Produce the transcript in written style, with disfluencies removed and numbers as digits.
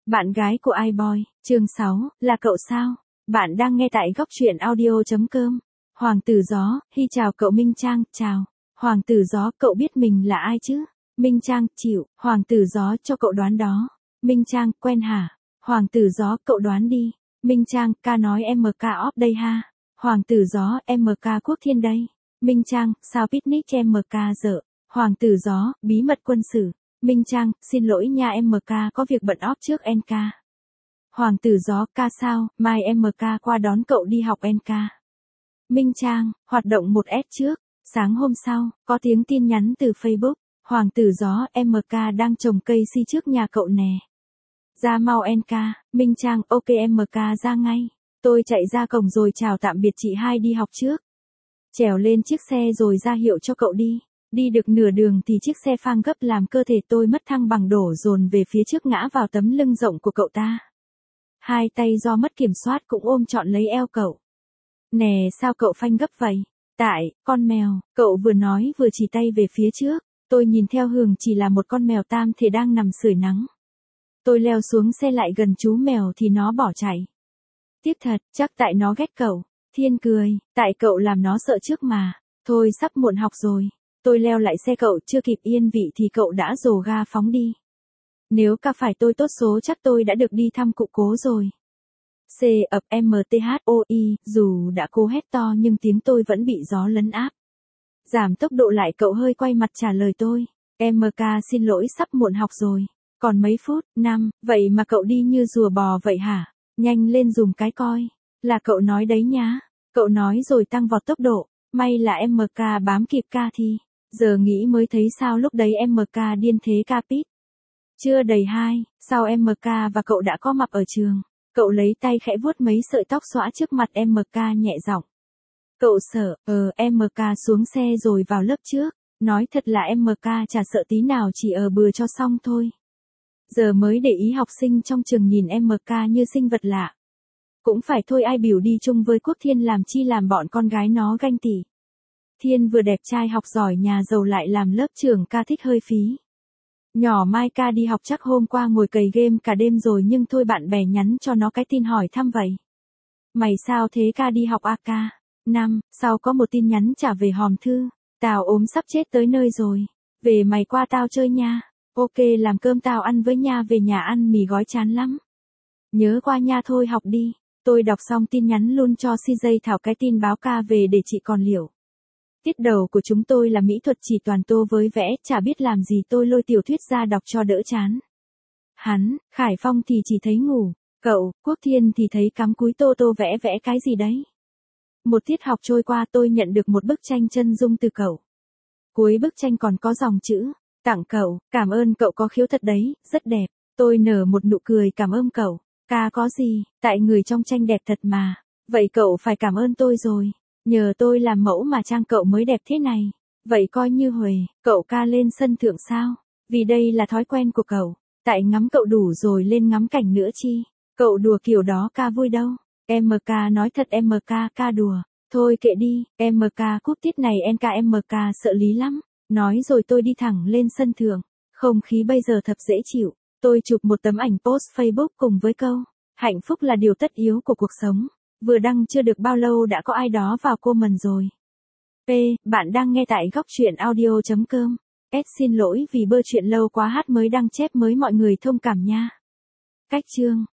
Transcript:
Bạn gái của iBoy, chương 6, là cậu sao? Bạn đang nghe tại góc truyện audio.com. Hoàng tử gió, hi chào cậu Minh Trang, chào. Hoàng tử gió, cậu biết mình là ai chứ? Minh Trang, chịu, Hoàng tử gió cho cậu đoán đó. Minh Trang, quen hả? Hoàng tử gió, cậu đoán đi. Minh Trang, ca nói MK off đây ha. Hoàng tử gió, MK Quốc Thiên đây. Minh Trang, sao picnic MK dở? Hoàng tử gió, bí mật quân sự. Minh Trang, xin lỗi nha MK có việc bận off trước NK. Hoàng tử gió, ca sao, mai MK qua đón cậu đi học NK. Minh Trang, hoạt động 1S trước. Sáng hôm sau, có tiếng tin nhắn từ Facebook. Hoàng tử gió, MK đang trồng cây si trước nhà cậu nè. Ra mau NK. Minh Trang, ok MK ra ngay. Tôi chạy ra cổng rồi chào tạm biệt chị hai đi học trước. Trèo lên chiếc xe rồi ra hiệu cho cậu đi. Đi được nửa đường thì chiếc xe phang gấp làm cơ thể tôi mất thăng bằng đổ dồn về phía trước ngã vào tấm lưng rộng của cậu ta. Hai tay do mất kiểm soát cũng ôm trọn lấy eo cậu. Nè sao cậu phanh gấp vậy? Tại, con mèo, cậu vừa nói vừa chỉ tay về phía trước. Tôi nhìn theo hướng chỉ là một con mèo tam thể đang nằm sưởi nắng. Tôi leo xuống xe lại gần chú mèo thì nó bỏ chạy. Tiếc thật, chắc tại nó ghét cậu. Thiên cười, tại cậu làm nó sợ trước mà. Thôi sắp muộn học rồi. Tôi leo lại xe cậu chưa kịp yên vị thì cậu đã rồ ga phóng đi. Nếu ca phải tôi tốt số chắc tôi đã được đi thăm cụ cố rồi. C ập MTHOI, dù đã cố hét to nhưng tiếng tôi vẫn bị gió lấn áp. Giảm tốc độ lại cậu hơi quay mặt trả lời tôi. MK xin lỗi sắp muộn học rồi. Còn mấy phút, 5, vậy mà cậu đi như rùa bò vậy hả? Nhanh lên dùm cái coi. Là cậu nói đấy nhá. Cậu nói rồi tăng vọt tốc độ. May là MK bám kịp ca thi. Giờ nghĩ mới thấy sao lúc đấy MK điên thế ca pít. Chưa đầy 2, sau MK và cậu đã có mặt ở trường. Cậu lấy tay khẽ vuốt mấy sợi tóc xõa trước mặt MK nhẹ giọng. Cậu sợ, MK xuống xe rồi vào lớp trước. Nói thật là MK chả sợ tí nào chỉ bừa cho xong thôi. Giờ mới để ý học sinh trong trường nhìn MK như sinh vật lạ. Cũng phải thôi ai biểu đi chung với Quốc Thiên làm chi làm bọn con gái nó ganh tị. Thiên vừa đẹp trai học giỏi nhà giàu lại làm lớp trưởng ca thích hơi phí. Nhỏ Mai ca đi học chắc hôm qua ngồi cày game cả đêm rồi nhưng thôi bạn bè nhắn cho nó cái tin hỏi thăm vậy. Mày sao thế ca đi học AK? 5, sau có một tin nhắn trả về hòm thư. Tao ốm sắp chết tới nơi rồi. Về mày qua tao chơi nha. Ok làm cơm tao ăn với nha về nhà ăn mì gói chán lắm. Nhớ qua nha thôi học đi. Tôi đọc xong tin nhắn luôn cho CJ Thảo cái tin báo ca về để chị còn liệu. Tiết đầu của chúng tôi là mỹ thuật chỉ toàn tô với vẽ, chả biết làm gì tôi lôi tiểu thuyết ra đọc cho đỡ chán. Hắn, Khải Phong thì chỉ thấy ngủ, cậu, Quốc Thiên thì thấy cắm cúi tô vẽ cái gì đấy. Một tiết học trôi qua tôi nhận được một bức tranh chân dung từ cậu. Cuối bức tranh còn có dòng chữ, tặng cậu, cảm ơn cậu có khiếu thật đấy, rất đẹp. Tôi nở một nụ cười cảm ơn cậu. Ca có gì, tại người trong tranh đẹp thật mà. Vậy cậu phải cảm ơn tôi rồi. Nhờ tôi làm mẫu mà trang cậu mới đẹp thế này. Vậy coi như huề, cậu ca lên sân thượng sao? Vì đây là thói quen của cậu. Tại ngắm cậu đủ rồi lên ngắm cảnh nữa chi. Cậu đùa kiểu đó ca vui đâu. MK nói thật MK ca đùa. Thôi kệ đi, MK cúp tiết này NKMK sợ lý lắm. Nói rồi tôi đi thẳng lên sân thượng. Không khí bây giờ thật dễ chịu. Tôi chụp một tấm ảnh post Facebook cùng với câu. Hạnh phúc là điều tất yếu của cuộc sống. Vừa đăng chưa được bao lâu đã có ai đó vào comment rồi. P, bạn đang nghe tại góc truyện audio.com. S xin lỗi vì bơ chuyện lâu quá hát mới đăng chép mới mọi người thông cảm nha. Cách chương